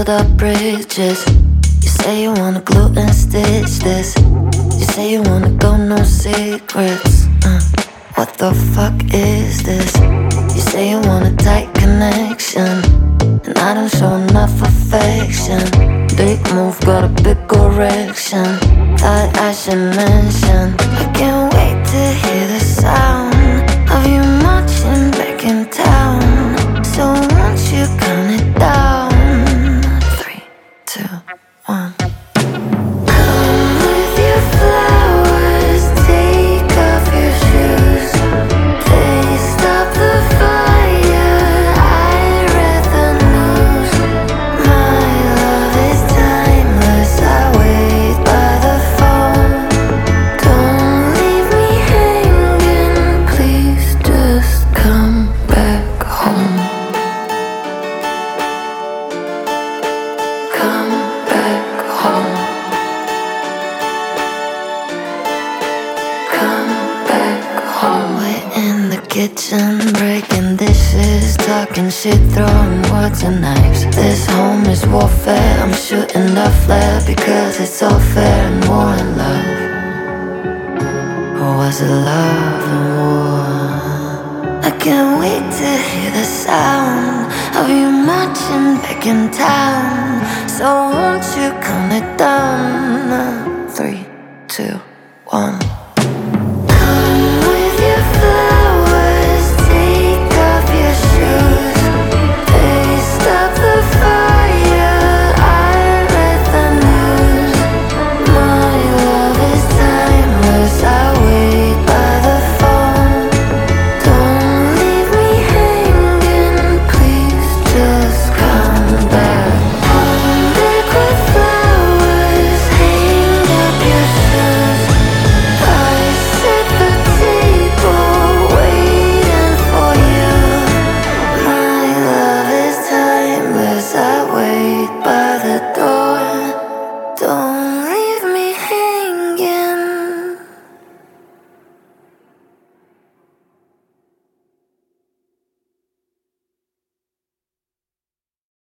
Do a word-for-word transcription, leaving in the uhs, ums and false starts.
build up bridges. You say you wanna glue and stitch this. You say you wanna go, no secrets. uh, What the fuck is this? You say you want a tight connection, and I don't show enough affection. Big move, got a big erection. Thought I should mention, I can't wait to hear the sound of you marching back in town. So won't you count it down? Three, two, one. Come with your flowers, take off your shoes. Please stop the fire, I read the news. My love is timeless, I wait by the phone. Don't leave me hanging, please just come back home. Come back home. Come back home. We're in the kitchen, breaking dishes, talking shit, throwing words and knives. This home is warfare, I'm shooting the flare because it's all fair and war and love. Or was it love and war? I can't wait to hear the sound of you marching back in town. So won't you